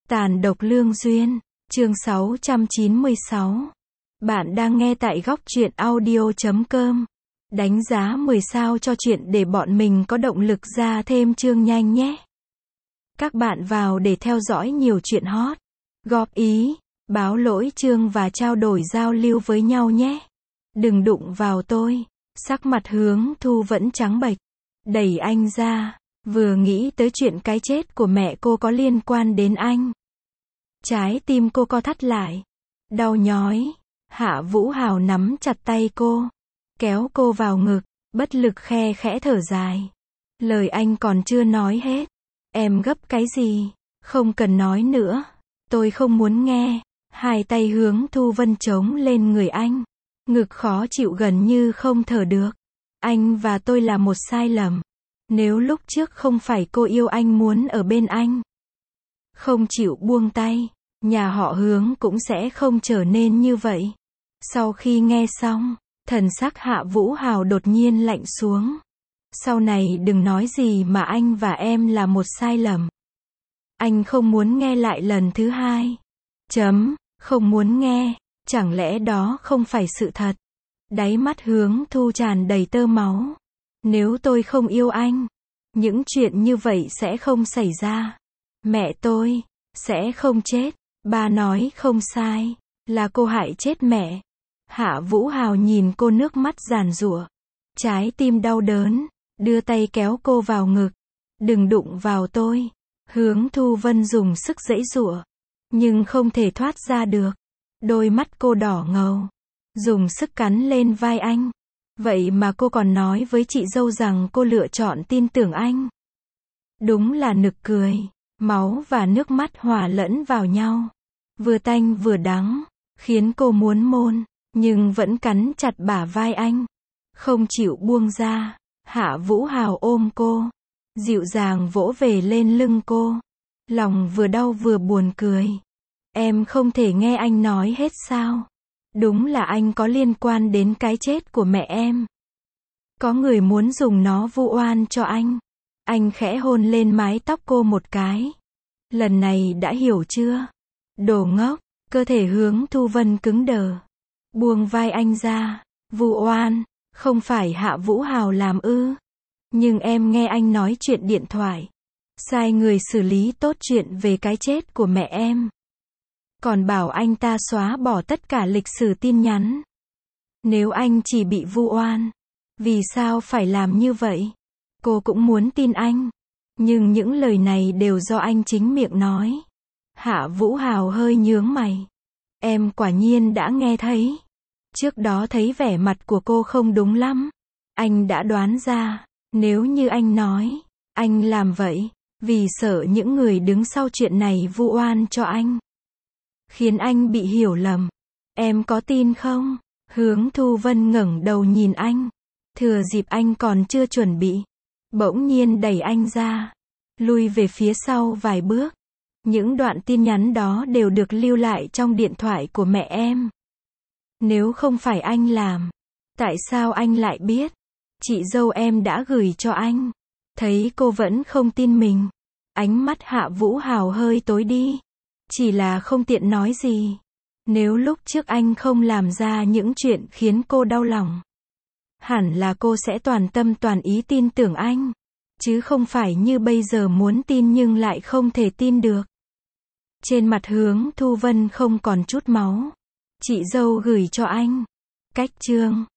Tàn độc lương duyên, chương 696. Bạn đang nghe tại góc truyện audio.com. Đánh giá 10 sao cho chuyện để bọn mình có động lực ra thêm chương nhanh nhé. Các bạn vào để theo dõi nhiều chuyện hot, góp ý, báo lỗi chương và trao đổi giao lưu với nhau nhé. Đừng đụng vào tôi. Sắc mặt Hướng Thu vẫn trắng bệch. Đẩy anh ra. Vừa nghĩ tới chuyện cái chết của mẹ cô có liên quan đến anh. Trái tim cô co thắt lại. Đau nhói. Hạ Vũ Hào nắm chặt tay cô. Kéo cô vào ngực. Bất lực khe khẽ thở dài. Lời anh còn chưa nói hết. Em gấp cái gì? Không cần nói nữa. Tôi không muốn nghe. Hai tay Hướng Thu Vân chống lên người anh. Ngực khó chịu gần như không thở được. Anh và tôi là một sai lầm. Nếu lúc trước không phải cô yêu anh muốn ở bên anh, không chịu buông tay, nhà họ Hướng cũng sẽ không trở nên như vậy. Sau khi nghe xong, thần sắc Hạ Vũ Hào đột nhiên lạnh xuống. Sau này đừng nói gì mà anh và em là một sai lầm. Anh không muốn nghe lại lần thứ hai. Không muốn nghe. Chẳng lẽ đó không phải sự thật? Đáy mắt Hướng Thu tràn đầy tơ máu. Nếu tôi không yêu anh, những chuyện như vậy sẽ không xảy ra. Mẹ tôi sẽ không chết. Ba nói không sai, là cô hại chết mẹ. Hạ Vũ Hào nhìn cô nước mắt giàn giụa. Trái tim đau đớn, đưa tay kéo cô vào ngực. Đừng đụng vào tôi. Hướng Thu Vân dùng sức giãy giụa, nhưng không thể thoát ra được. Đôi mắt cô đỏ ngầu, dùng sức cắn lên vai anh. Vậy mà cô còn nói với chị dâu rằng cô lựa chọn tin tưởng anh. Đúng là nực cười. Máu và nước mắt hòa lẫn vào nhau. Vừa tanh vừa đắng, khiến cô muốn môn, nhưng vẫn cắn chặt bả vai anh. Không chịu buông ra. Hạ Vũ Hào ôm cô, dịu dàng vỗ về lên lưng cô. Lòng vừa đau vừa buồn cười. Em không thể nghe anh nói hết sao? Đúng là anh có liên quan đến cái chết của mẹ em. Có người muốn dùng nó vu oan cho anh. Anh khẽ hôn lên mái tóc cô một cái. Lần này đã hiểu chưa? Đồ ngốc. Cơ thể Hướng Thu Vân cứng đờ. Buông vai anh ra. Vu oan? Không phải Hạ Vũ Hào làm ư? Nhưng em nghe anh nói chuyện điện thoại. Sai người xử lý tốt chuyện về cái chết của mẹ em. Còn bảo anh ta xóa bỏ tất cả lịch sử tin nhắn. Nếu anh chỉ bị vu oan, vì sao phải làm như vậy? Cô cũng muốn tin anh. Nhưng những lời này đều do anh chính miệng nói. Hạ Vũ Hào hơi nhướng mày. Em quả nhiên đã nghe thấy. Trước đó thấy vẻ mặt của cô không đúng lắm. Anh đã đoán ra. Nếu như anh nói, anh làm vậy vì sợ những người đứng sau chuyện này vu oan cho anh, khiến anh bị hiểu lầm. Em có tin không? Hướng Thu Vân ngẩng đầu nhìn anh. Thừa dịp anh còn chưa chuẩn bị, bỗng nhiên đẩy anh ra, lui về phía sau vài bước. Những đoạn tin nhắn đó đều được lưu lại trong điện thoại của mẹ em. Nếu không phải anh làm, tại sao anh lại biết? Chị dâu em đã gửi cho anh. Thấy cô vẫn không tin mình, ánh mắt Hạ Vũ Hào hơi tối đi. Chỉ là không tiện nói gì. Nếu lúc trước anh không làm ra những chuyện khiến cô đau lòng, hẳn là cô sẽ toàn tâm toàn ý tin tưởng anh. Chứ không phải như bây giờ muốn tin nhưng lại không thể tin được. Trên mặt Hướng Thu Vân không còn chút máu. Chị dâu gửi cho anh. Cách chương.